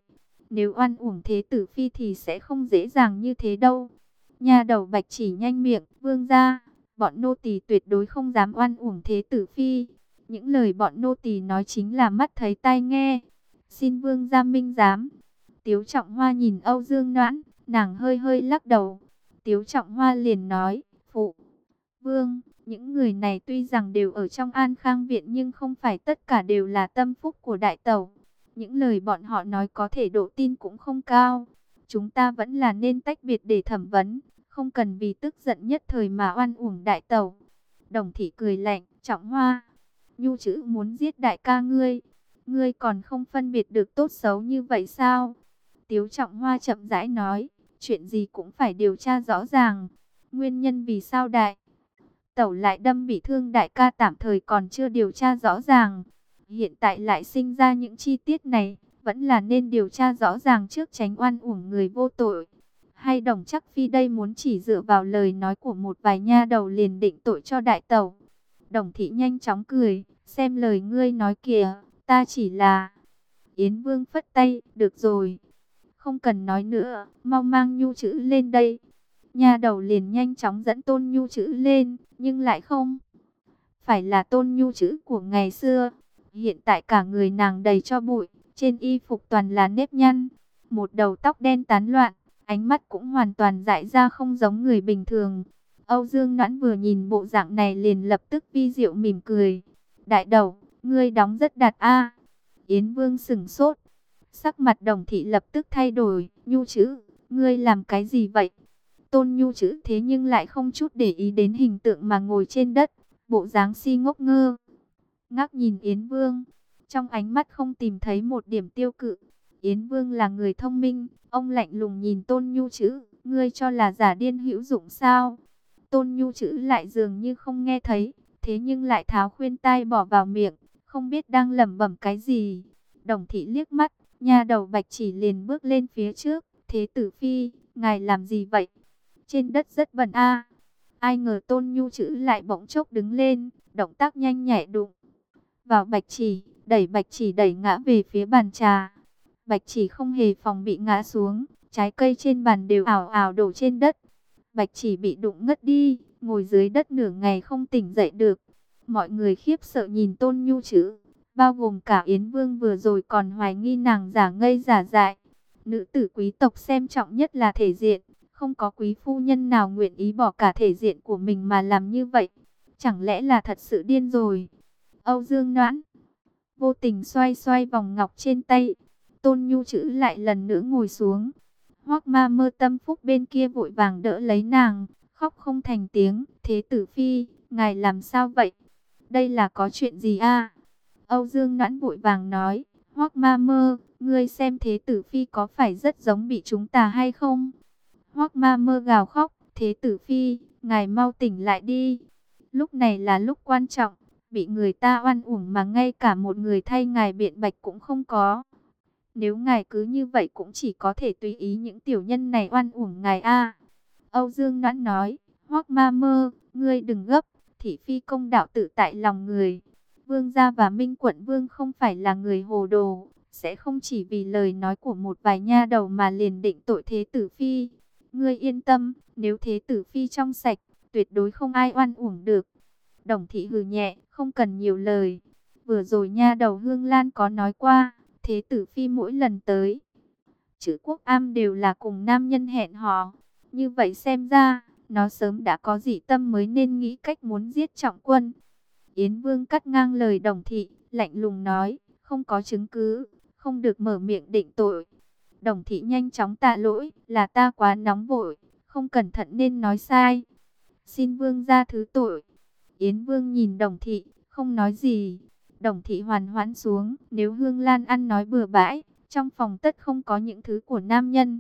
Nếu oan uổng thế tử phi thì sẽ không dễ dàng như thế đâu. Nha đầu Bạch Chỉ nhanh miệng, vương gia, bọn nô tỳ tuyệt đối không dám oan uổng thế tử phi. Những lời bọn nô tỳ nói chính là mắt thấy tai nghe. Xin vương gia minh giám. Tiếu Trọng Hoa nhìn Âu Dương Noãn, nàng hơi hơi lắc đầu. Tiếu Trọng Hoa liền nói, phụ vương, những người này tuy rằng đều ở trong An Khang Viện nhưng không phải tất cả đều là tâm phúc của đại tẩu. Những lời bọn họ nói có thể độ tin cũng không cao. Chúng ta vẫn là nên tách biệt để thẩm vấn, không cần vì tức giận nhất thời mà oan uổng đại tẩu. Đồng Thị cười lạnh, Trọng Hoa, nhu chữ muốn giết đại ca ngươi, ngươi còn không phân biệt được tốt xấu như vậy sao? Tiếu Trọng Hoa chậm rãi nói, chuyện gì cũng phải điều tra rõ ràng. Nguyên nhân vì sao đại tẩu lại đâm bị thương đại ca tạm thời còn chưa điều tra rõ ràng. Hiện tại lại sinh ra những chi tiết này, vẫn là nên điều tra rõ ràng trước tránh oan uổng người vô tội. Hay Đồng Chắc Phi đây muốn chỉ dựa vào lời nói của một vài nha đầu liền định tội cho đại tẩu. Đồng Thị nhanh chóng cười, xem lời ngươi nói kìa, ta chỉ là... Yến Vương phất tay, được rồi, không cần nói nữa, mau mang nhu chữ lên đây. Nha đầu liền nhanh chóng dẫn Tôn Nhu chữ lên, nhưng lại không phải là Tôn Nhu chữ của ngày xưa. Hiện tại cả người nàng đầy cho bụi, trên y phục toàn là nếp nhăn, một đầu tóc đen tán loạn, ánh mắt cũng hoàn toàn dại ra không giống người bình thường. Âu Dương Noãn vừa nhìn bộ dạng này liền lập tức vi diệu mỉm cười. Đại đầu, ngươi đóng rất đạt a. Yến Vương sững sốt, sắc mặt Đồng Thị lập tức thay đổi. Nhu chữ, ngươi làm cái gì vậy? Tôn Nhu chữ thế nhưng lại không chút để ý đến hình tượng mà ngồi trên đất, bộ dáng si ngốc ngơ ngác nhìn Yến Vương, trong ánh mắt không tìm thấy một điểm tiêu cự. Yến Vương là người thông minh, ông lạnh lùng nhìn Tôn Nhu chữ, ngươi cho là giả điên hữu dụng sao? Tôn Nhu chữ lại dường như không nghe thấy, thế nhưng lại tháo khuyên tai bỏ vào miệng, không biết đang lẩm bẩm cái gì. Đồng Thị liếc mắt, nha đầu Bạch Chỉ liền bước lên phía trước, thế tử phi, ngài làm gì vậy? Trên đất rất bẩn a. Ai ngờ Tôn Nhu chữ lại bỗng chốc đứng lên, động tác nhanh nhẹ đụng vào Bạch Chỉ, đẩy Bạch Chỉ đẩy ngã về phía bàn trà. Bạch Chỉ không hề phòng bị ngã xuống, trái cây trên bàn đều ảo ảo đổ trên đất. Bạch Chỉ bị đụng ngất đi, ngồi dưới đất nửa ngày không tỉnh dậy được. Mọi người khiếp sợ nhìn Tôn Nhu chữ, bao gồm cả Yến Vương vừa rồi còn hoài nghi nàng giả ngây giả dại. Nữ tử quý tộc xem trọng nhất là thể diện, không có quý phu nhân nào nguyện ý bỏ cả thể diện của mình mà làm như vậy. Chẳng lẽ là thật sự điên rồi? Âu Dương Noãn vô tình xoay xoay vòng ngọc trên tay. Tôn Nhu chữ lại lần nữa ngồi xuống. Hoắc Ma Mơ tâm phúc bên kia vội vàng đỡ lấy nàng, khóc không thành tiếng. Thế tử phi, ngài làm sao vậy? Đây là có chuyện gì a? Âu Dương Noãn vội vàng nói, Hoắc Ma Mơ, ngươi xem thế tử phi có phải rất giống bị chúng ta hay không? Hoắc Ma Mơ gào khóc, thế tử phi, ngài mau tỉnh lại đi. Lúc này là lúc quan trọng, bị người ta oan uổng mà ngay cả một người thay ngài biện bạch cũng không có. Nếu ngài cứ như vậy cũng chỉ có thể tùy ý những tiểu nhân này oan uổng ngài a. Âu Dương Noãn nói, Hoắc Ma Mơ, ngươi đừng gấp, thị phi công đạo tự tại lòng người. Vương gia và Minh Quận Vương không phải là người hồ đồ, sẽ không chỉ vì lời nói của một vài nha đầu mà liền định tội thế tử phi. Ngươi yên tâm, nếu thế tử phi trong sạch, tuyệt đối không ai oan uổng được. Đồng Thị hừ nhẹ, không cần nhiều lời. Vừa rồi nha đầu Hương Lan có nói qua, thế tử phi mỗi lần tới chữ Quốc Am đều là cùng nam nhân hẹn hò. Như vậy xem ra, nó sớm đã có dị tâm mới nên nghĩ cách muốn giết Trọng Quân. Yến Vương cắt ngang lời Đồng Thị, lạnh lùng nói, không có chứng cứ, không được mở miệng định tội. Đồng Thị nhanh chóng tạ lỗi, là ta quá nóng vội, không cẩn thận nên nói sai. Xin Vương gia thứ tội. Yến Vương nhìn Đồng Thị, không nói gì. Đồng Thị hoàn hoãn xuống, nếu Hương Lan ăn nói bừa bãi, trong phòng tất không có những thứ của nam nhân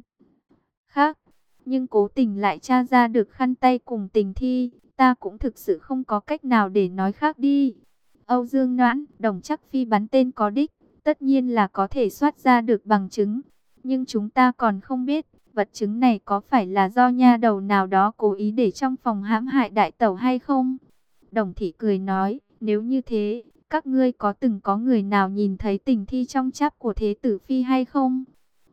khác. Nhưng cố tình lại tra ra được khăn tay cùng tình thi, ta cũng thực sự không có cách nào để nói khác đi. Âu Dương Noãn, Đồng Chắc Phi bắn tên có đích, tất nhiên là có thể soát ra được bằng chứng. Nhưng chúng ta còn không biết, vật chứng này có phải là do nha đầu nào đó cố ý để trong phòng hãm hại đại tẩu hay không? Đồng Thị cười nói, nếu như thế, các ngươi có từng có người nào nhìn thấy tình thi trong cháp của thế tử phi hay không?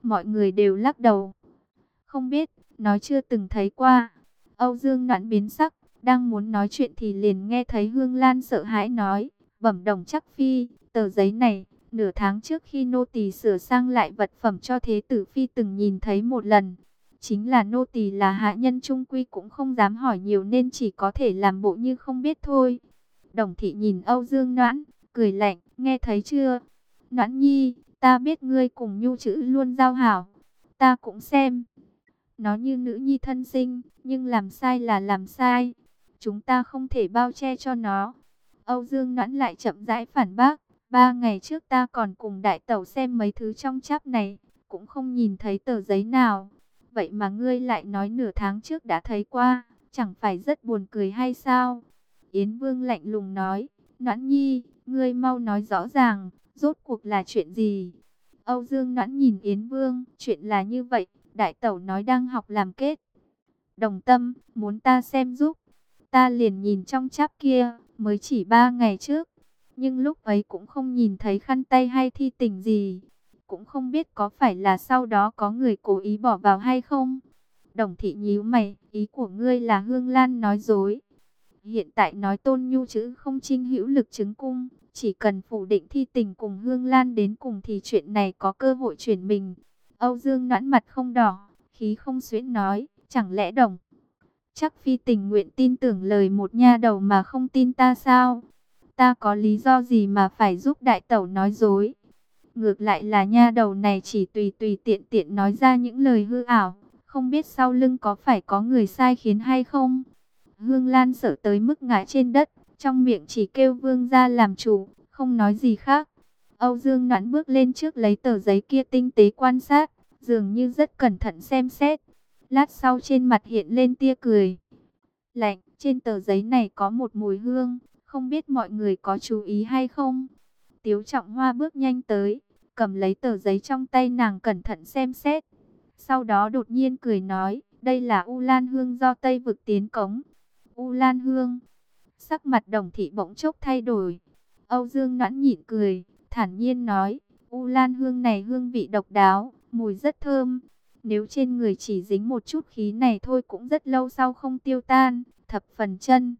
Mọi người đều lắc đầu. Không biết, nói chưa từng thấy qua. Âu Dương Noãn biến sắc, đang muốn nói chuyện thì liền nghe thấy Hương Lan sợ hãi nói, bẩm Đồng Chắc Phi, tờ giấy này, nửa tháng trước khi nô tỳ sửa sang lại vật phẩm cho Thế tử Phi từng nhìn thấy một lần. Chính là nô tỳ là hạ nhân trung quy cũng không dám hỏi nhiều nên chỉ có thể làm bộ như không biết thôi. Đồng thị nhìn Âu Dương Noãn, cười lạnh, nghe thấy chưa? Noãn nhi, ta biết ngươi cùng Nhu Chữ luôn giao hảo, ta cũng xem nó như nữ nhi thân sinh, nhưng làm sai là làm sai. Chúng ta không thể bao che cho nó. Âu Dương Noãn lại chậm rãi phản bác. Ba ngày trước ta còn cùng đại tẩu xem mấy thứ trong cháp này, cũng không nhìn thấy tờ giấy nào. Vậy mà ngươi lại nói nửa tháng trước đã thấy qua, chẳng phải rất buồn cười hay sao? Yến Vương lạnh lùng nói, Noãn nhi, ngươi mau nói rõ ràng, rốt cuộc là chuyện gì? Âu Dương Noãn nhìn Yến Vương, chuyện là như vậy. Đại tẩu nói đang học làm kết đồng tâm, muốn ta xem giúp. Ta liền nhìn trong cháp kia, mới chỉ ba ngày trước. Nhưng lúc ấy cũng không nhìn thấy khăn tay hay thi tình gì. Cũng không biết có phải là sau đó có người cố ý bỏ vào hay không. Đồng thị nhíu mày, ý của ngươi là Hương Lan nói dối. Hiện tại nói Tôn Nhu chữ không trinh hữu lực chứng cung. Chỉ cần phủ định thi tình cùng Hương Lan đến cùng thì chuyện này có cơ hội chuyển mình. Âu Dương Noãn mặt không đỏ, khí không xuyễn nói, chẳng lẽ Đồng Chắc Phi tình nguyện tin tưởng lời một nha đầu mà không tin ta sao? Ta có lý do gì mà phải giúp đại tẩu nói dối? Ngược lại là nha đầu này chỉ tùy tùy tiện tiện nói ra những lời hư ảo, không biết sau lưng có phải có người sai khiến hay không? Hương Lan sợ tới mức ngã trên đất, trong miệng chỉ kêu Vương gia làm chủ, không nói gì khác. Âu Dương Noãn bước lên trước lấy tờ giấy kia tinh tế quan sát, dường như rất cẩn thận xem xét. Lát sau trên mặt hiện lên tia cười lạnh, trên tờ giấy này có một mùi hương, không biết mọi người có chú ý hay không? Tiếu Trọng Hoa bước nhanh tới, cầm lấy tờ giấy trong tay nàng cẩn thận xem xét. Sau đó đột nhiên cười nói, đây là U Lan Hương do Tây Vực tiến cống. U Lan Hương, sắc mặt Đồng thị bỗng chốc thay đổi. Âu Dương Noãn nhịn cười, thản nhiên nói, U Lan Hương này hương vị độc đáo, mùi rất thơm. Nếu trên người chỉ dính một chút khí này thôi cũng rất lâu sau không tiêu tan, thập phần chân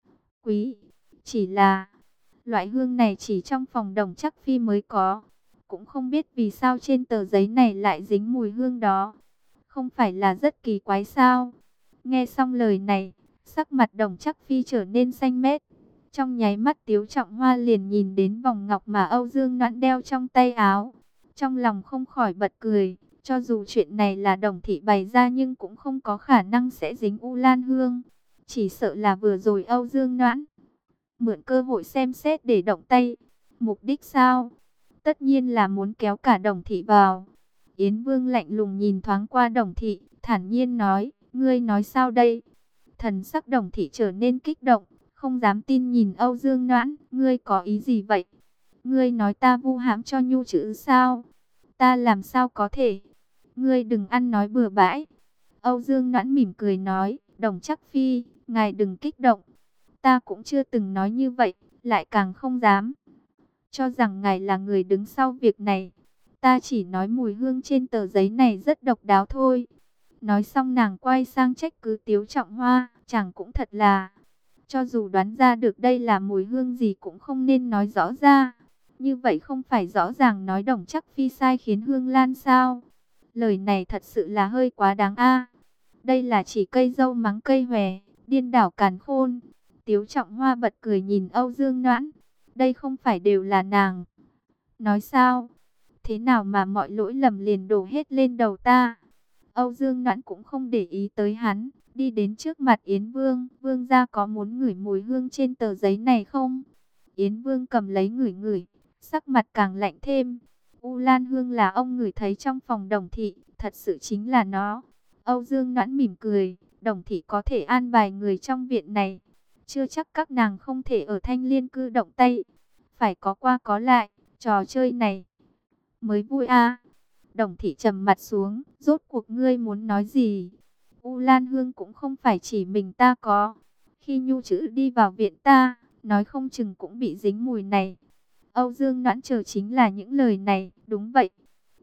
quý. Chỉ là, loại hương này chỉ trong phòng Đồng Chắc Phi mới có. Cũng không biết vì sao trên tờ giấy này lại dính mùi hương đó. Không phải là rất kỳ quái sao? Nghe xong lời này, sắc mặt Đồng Chắc Phi trở nên xanh mét. Trong nháy mắt Tiếu Trọng Hoa liền nhìn đến vòng ngọc mà Âu Dương Noãn đeo trong tay áo. Trong lòng không khỏi bật cười. Cho dù chuyện này là Đồng thị bày ra nhưng cũng không có khả năng sẽ dính U Lan Hương. Chỉ sợ là vừa rồi Âu Dương Noãn mượn cơ hội xem xét để động tay. Mục đích sao? Tất nhiên là muốn kéo cả Đồng thị vào. Yến Vương lạnh lùng nhìn thoáng qua Đồng thị, thản nhiên nói, ngươi nói sao đây? Thần sắc Đồng thị trở nên kích động, không dám tin nhìn Âu Dương Noãn, ngươi có ý gì vậy? Ngươi nói ta vu hãm cho Nhu chữ sao? Ta làm sao có thể? Ngươi đừng ăn nói bừa bãi. Âu Dương Noãn mỉm cười nói, Đồng Chắc Phi, ngài đừng kích động. Ta cũng chưa từng nói như vậy, lại càng không dám cho rằng ngài là người đứng sau việc này. Ta chỉ nói mùi hương trên tờ giấy này rất độc đáo thôi. Nói xong nàng quay sang trách cứ Tiếu Trọng Hoa, chẳng cũng thật là, cho dù đoán ra được đây là mùi hương gì cũng không nên nói rõ ra. Như vậy không phải rõ ràng nói Đồng Chắc Phi sai khiến Hương Lan sao? Lời này thật sự là hơi quá đáng a. Đây là chỉ cây dâu mắng cây hòe, điên đảo càn khôn. Tiếu Trọng Hoa bật cười nhìn Âu Dương Noãn. Đây không phải đều là nàng nói sao? Thế nào mà mọi lỗi lầm liền đổ hết lên đầu ta? Âu Dương Noãn cũng không để ý tới hắn, đi đến trước mặt Yến Vương. Vương gia có muốn ngửi mùi hương trên tờ giấy này không? Yến Vương cầm lấy ngửi ngửi, sắc mặt càng lạnh thêm. U Lan Hương là ông ngửi thấy trong phòng Đồng thị, thật sự chính là nó. Âu Dương Noãn mỉm cười, Đồng thị có thể an bài người trong viện này. Chưa chắc các nàng không thể ở Thanh Liên cư động tay. Phải có qua có lại, trò chơi này mới vui a. Đồng thị trầm mặt xuống, rốt cuộc ngươi muốn nói gì? U Lan Hương cũng không phải chỉ mình ta có. Khi Nhu chữ đi vào viện ta, nói không chừng cũng bị dính mùi này. Âu Dương Noãn chờ chính là những lời này, đúng vậy.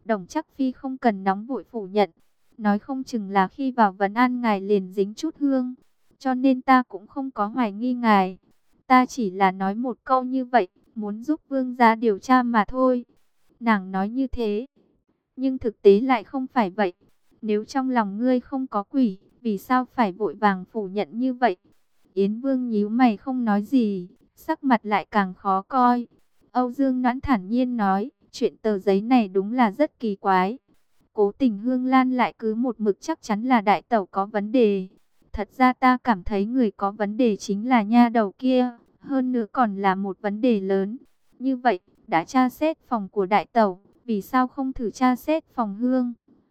Đồng Trác Phi không cần nóng vội phủ nhận, nói không chừng là khi vào vấn an ngài liền dính chút hương, cho nên ta cũng không có hoài nghi ngài. Ta chỉ là nói một câu như vậy, muốn giúp vương gia điều tra mà thôi. Nàng nói như thế, nhưng thực tế lại không phải vậy. Nếu trong lòng ngươi không có quỷ, vì sao phải vội vàng phủ nhận như vậy? Yến Vương nhíu mày không nói gì, sắc mặt lại càng khó coi. Âu Dương Noãn thản nhiên nói, chuyện tờ giấy này đúng là rất kỳ quái. Cố tình Hương Lan lại cứ một mực chắc chắn là đại tẩu có vấn đề. Thật ra ta cảm thấy người có vấn đề chính là nha đầu kia, hơn nữa còn là một vấn đề lớn. Như vậy, đã tra xét phòng của đại tẩu, vì sao không thử tra xét phòng Hương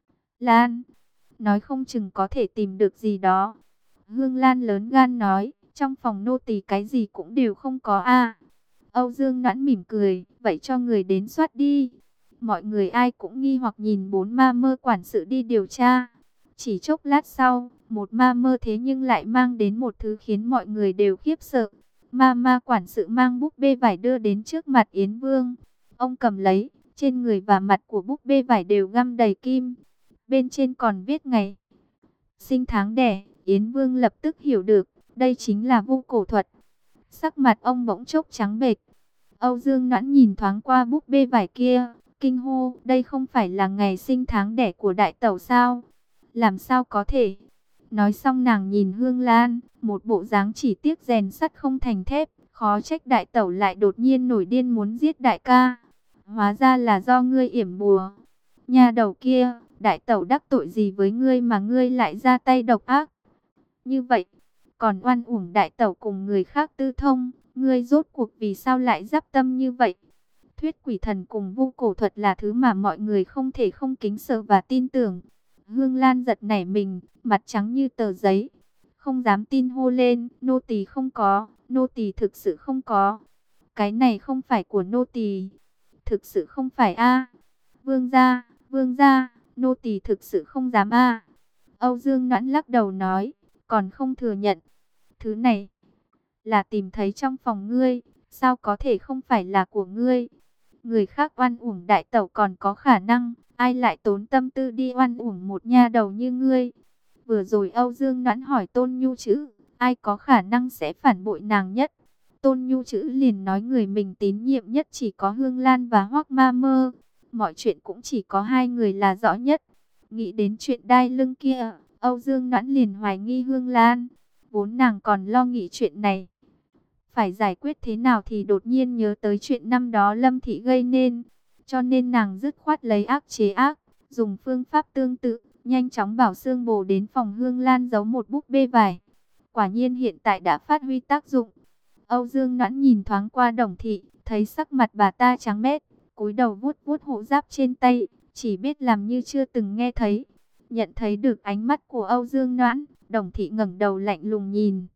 Lan? Nói không chừng có thể tìm được gì đó. Hương Lan lớn gan nói, trong phòng nô tỳ cái gì cũng đều không có a. Âu Dương Noãn mỉm cười, vậy cho người đến soát đi. Mọi người ai cũng nghi hoặc nhìn bốn ma mơ quản sự đi điều tra. Chỉ chốc lát sau, một ma mơ thế nhưng lại mang đến một thứ khiến mọi người đều khiếp sợ. Ma ma quản sự mang búp bê vải đưa đến trước mặt Yến Vương. Ông cầm lấy, trên người và mặt của búp bê vải đều găm đầy kim. Bên trên còn viết ngày sinh tháng đẻ. Yến Vương lập tức hiểu được, đây chính là vu cổ thuật. Sắc mặt ông bỗng chốc trắng bệch. Âu Dương Noãn nhìn thoáng qua búp bê vải kia, kinh hô, đây không phải là ngày sinh tháng đẻ của đại tẩu sao? Làm sao có thể? Nói xong nàng nhìn Hương Lan, một bộ dáng chỉ tiếc rèn sắt không thành thép, khó trách đại tẩu lại đột nhiên nổi điên muốn giết đại ca. Hóa ra là do ngươi yểm bùa. Nhà đầu kia, đại tẩu đắc tội gì với ngươi mà ngươi lại ra tay độc ác? Như vậy, còn oan uổng đại tẩu cùng người khác tư thông, ngươi rốt cuộc vì sao lại giáp tâm như vậy? Thuyết quỷ thần cùng vu cổ thuật là thứ mà mọi người không thể không kính sợ và tin tưởng. Hương Lan giật nảy mình, mặt trắng như tờ giấy, không dám tin hô lên, nô tỳ không có, nô tỳ thực sự không có. Cái này không phải của nô tỳ, thực sự không phải a. Vương gia, vương gia, nô tỳ thực sự không dám a. Âu Dương Noãn lắc đầu nói, còn không thừa nhận. Thứ này là tìm thấy trong phòng ngươi, sao có thể không phải là của ngươi? Người khác oan uổng đại tẩu còn có khả năng, ai lại tốn tâm tư đi oan uổng một nha đầu như ngươi? Vừa rồi Âu Dương Noãn hỏi Tôn Nhu Chữ, ai có khả năng sẽ phản bội nàng nhất? Tôn Nhu Chữ liền nói người mình tín nhiệm nhất chỉ có Hương Lan và Hoắc Ma Mơ. Mọi chuyện cũng chỉ có hai người là rõ nhất. Nghĩ đến chuyện đai lưng kia, Âu Dương Noãn liền hoài nghi Hương Lan. Vốn nàng còn lo nghĩ chuyện này phải giải quyết thế nào thì đột nhiên nhớ tới chuyện năm đó Lâm Thị gây nên. Cho nên nàng dứt khoát lấy ác chế ác, dùng phương pháp tương tự, nhanh chóng bảo Sương Bồ đến phòng Hương Lan giấu một búp bê vải. Quả nhiên hiện tại đã phát huy tác dụng. Âu Dương Noãn nhìn thoáng qua Đồng Thị, thấy sắc mặt bà ta trắng bệch, cúi đầu vuốt vuốt hộ giáp trên tay, chỉ biết làm như chưa từng nghe thấy. Nhận thấy được ánh mắt của Âu Dương Noãn, Đồng Thị ngẩng đầu lạnh lùng nhìn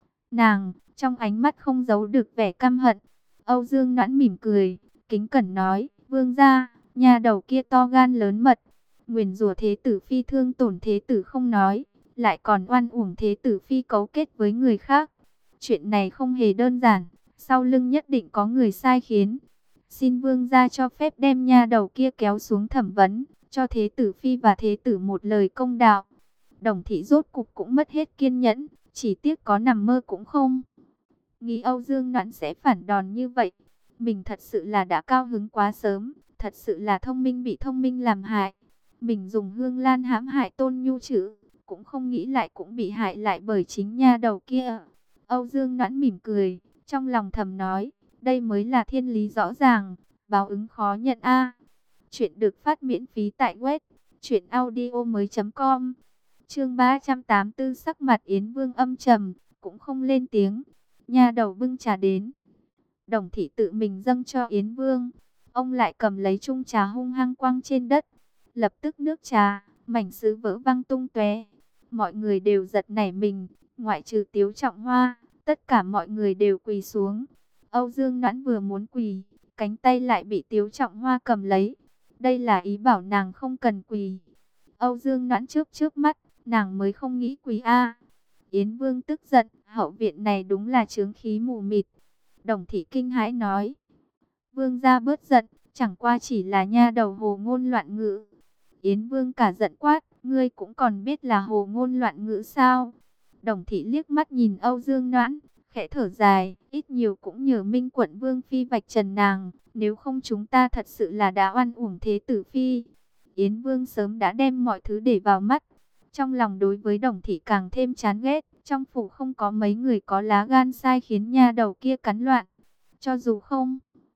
nàng, trong ánh mắt không giấu được vẻ căm hận. Âu Dương Noãn mỉm cười, kính cẩn nói, vương gia, nhà đầu kia to gan lớn mật, nguyền rủa thế tử phi thương tổn thế tử không nói, lại còn oan uổng thế tử phi cấu kết với người khác. Chuyện này không hề đơn giản, sau lưng nhất định có người sai khiến. Xin vương gia cho phép đem nha đầu kia kéo xuống thẩm vấn, cho thế tử phi và thế tử một lời công đạo. Đồng Thị rốt cục cũng mất hết kiên nhẫn, chỉ tiếc có nằm mơ cũng không nghĩ Âu Dương Noãn sẽ phản đòn như vậy. Mình thật sự là đã cao hứng quá sớm, thật sự là thông minh bị thông minh làm hại. Mình dùng Hương Lan hãm hại Tôn Nhu Chữ, cũng không nghĩ lại cũng bị hại lại bởi chính nha đầu kia. Âu Dương Noãn mỉm cười, trong lòng thầm nói, đây mới là thiên lý rõ ràng, báo ứng khó nhận a. Chuyện được phát miễn phí tại web truyện audio mới chấm com. Chương ba trăm tám mươi tư, sắc mặt Yến Vương âm trầm, cũng không lên tiếng. Nha đầu bưng trà đến, Đồng Thị tự mình dâng cho Yến Vương. Ông lại cầm lấy chung trà hung hăng quăng trên đất. Lập tức nước trà, mảnh sứ vỡ văng tung tóe. Mọi người đều giật nảy mình, ngoại trừ Tiếu Trọng Hoa, tất cả mọi người đều quỳ xuống. Âu Dương Noãn vừa muốn quỳ, cánh tay lại bị Tiếu Trọng Hoa cầm lấy. Đây là ý bảo nàng không cần quỳ. Âu Dương Noãn trước trước mắt, nàng mới không nghĩ quỳ a. Yến Vương tức giận, hậu viện này đúng là chướng khí mù mịt. Đồng Thị kinh hãi nói, vương gia bớt giận, chẳng qua chỉ là nha đầu hồ ngôn loạn ngữ. Yến Vương cả giận quát, ngươi cũng còn biết là hồ ngôn loạn ngữ sao? Đồng Thị liếc mắt nhìn Âu Dương Noãn, khẽ thở dài, ít nhiều cũng nhờ Minh Quận Vương phi vạch trần nàng, nếu không chúng ta thật sự là đã oan uổng thế tử phi. Yến Vương sớm đã đem mọi thứ để vào mắt, trong lòng đối với Đồng Thị càng thêm chán ghét, trong phủ không có mấy người có lá gan sai khiến nha đầu kia cắn loạn, cho dù không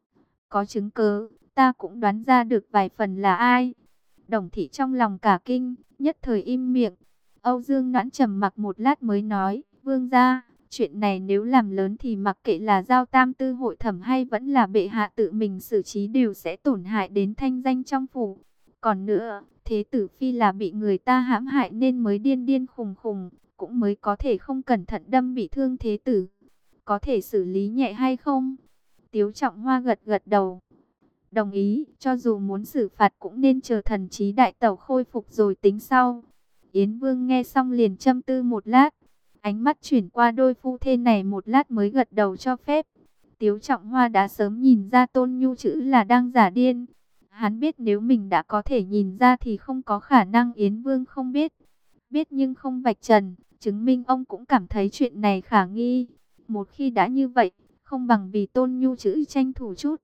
có chứng cớ, ta cũng đoán ra được vài phần là ai. Đồng Thị trong lòng cả kinh, nhất thời im miệng. Âu Dương Noãn trầm mặc một lát mới nói, Vương gia, chuyện này nếu làm lớn thì mặc kệ là giao tam tư hội thẩm hay vẫn là bệ hạ tự mình xử trí đều sẽ tổn hại đến thanh danh trong phủ. Còn nữa, thế tử phi là bị người ta hãm hại nên mới điên điên khùng khùng, cũng mới có thể không cẩn thận đâm bị thương thế tử. Có thể xử lý nhẹ hay không? Tiếu Trọng Hoa gật gật đầu. Đồng ý, cho dù muốn xử phạt cũng nên chờ thần trí đại tẩu khôi phục rồi tính sau. Yến Vương nghe xong liền châm tư một lát, ánh mắt chuyển qua đôi phu thê này một lát mới gật đầu cho phép. Tiếu Trọng Hoa đã sớm nhìn ra Tôn Nhu chữ là đang giả điên. Hắn biết nếu mình đã có thể nhìn ra thì không có khả năng Yến Vương không biết. Biết nhưng không vạch trần, chứng minh ông cũng cảm thấy chuyện này khả nghi. Một khi đã như vậy, không bằng vì Tôn Nhu chữ tranh thủ chút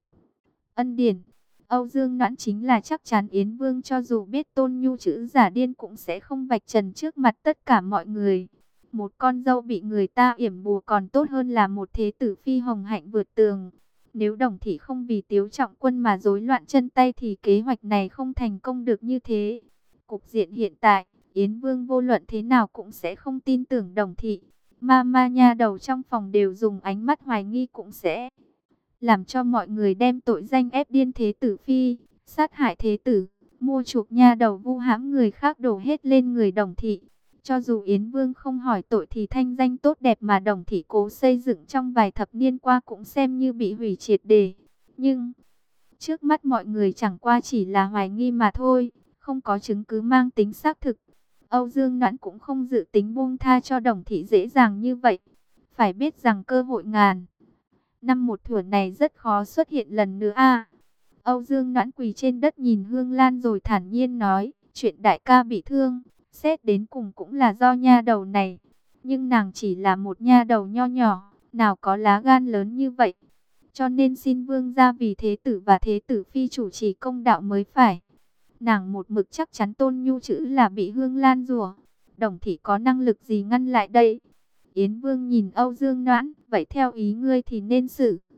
ân điển. Âu Dương Noãn chính là chắc chắn Yến Vương cho dù biết Tôn Nhu chữ giả điên cũng sẽ không vạch trần trước mặt tất cả mọi người. Một con dâu bị người ta yểm bùa còn tốt hơn là một thế tử phi hồng hạnh vượt tường. Nếu Đồng Thị không vì Tiếu Trọng Quân mà rối loạn chân tay thì kế hoạch này không thành công được như thế. Cục diện hiện tại, Yến Vương vô luận thế nào cũng sẽ không tin tưởng Đồng Thị. Ma ma nha đầu trong phòng đều dùng ánh mắt hoài nghi cũng sẽ làm cho mọi người đem tội danh ép điên thế tử phi, sát hại thế tử, mua chuộc nha đầu vu hãm người khác đổ hết lên người Đồng Thị. Cho dù Yến Vương không hỏi tội thì thanh danh tốt đẹp mà Đồng Thị cố xây dựng trong vài thập niên qua cũng xem như bị hủy triệt để. Nhưng trước mắt mọi người chẳng qua chỉ là hoài nghi mà thôi, không có chứng cứ mang tính xác thực. Âu Dương Noãn cũng không dự tính buông tha cho Đồng Thị dễ dàng như vậy. Phải biết rằng cơ hội ngàn năm một thủa này rất khó xuất hiện lần nữa a. Âu Dương Noãn quỳ trên đất nhìn Hương Lan rồi thản nhiên nói, chuyện đại ca bị thương, xét đến cùng cũng là do nha đầu này. Nhưng nàng chỉ là một nha đầu nho nhỏ, nào có lá gan lớn như vậy. Cho nên xin vương gia vì thế tử và thế tử phi chủ trì công đạo mới phải. Nàng một mực chắc chắn Tôn Nhu chữ là bị Hương Lan rủa. Đồng Thị có năng lực gì ngăn lại đây? Yến Vương nhìn Âu Dương Noãn, vậy theo ý ngươi thì nên xử